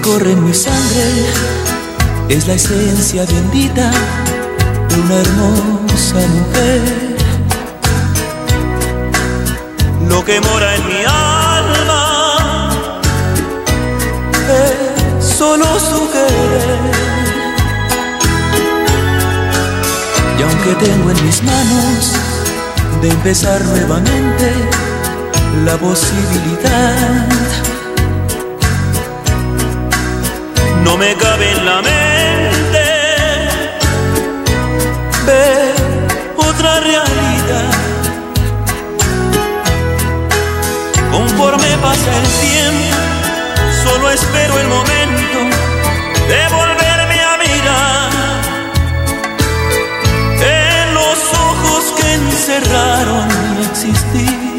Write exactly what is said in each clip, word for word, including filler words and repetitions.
corre en mi sangre es la esencia bendita de una hermosa mujer. Lo que mora en mi alma es solo su querer. Y aunque tengo en mis manos de empezar nuevamente la posibilidad, no me cabe en la mente ver otra realidad. Conforme pasa el tiempo, solo espero el momento de volverme a mirar en los ojos que encerraron mi existir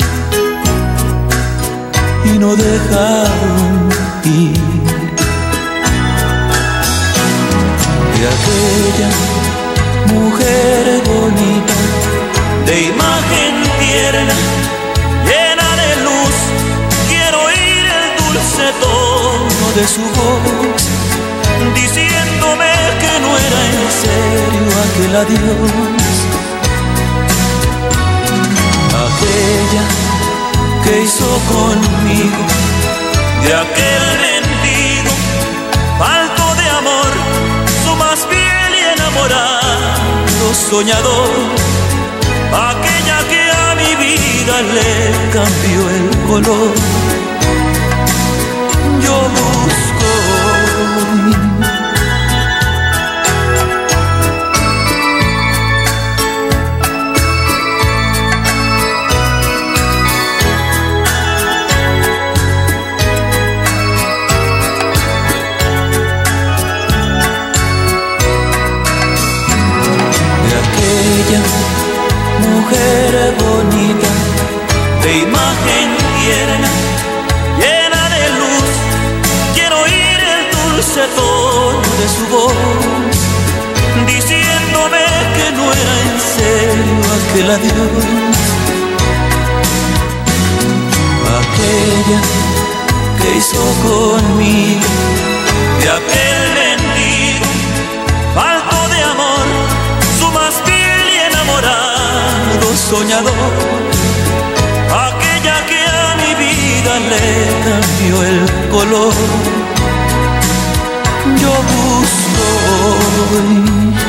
y no dejaron ir. De aquella mujer bonita, de imagen tierna, llena de luz, quiero oír el dulce tono de su voz, diciéndome que no era en serio aquel adiós. Aquella que hizo conmigo de aquel mendigo falto de amor, su más fiel y enamorado soñador, aquella que a mi vida le cambió el color. Yo busco mujer bonita, de imagen tierna, llena de luz, quiero oír el dulce tono de su voz, diciéndome que no era en serio aquel adiós. Aquella que hizo conmigo de aquel mendigo falto de amor, su más fiel y enamorado soñador, aquella que a mi vida le cambió el color. Yo busco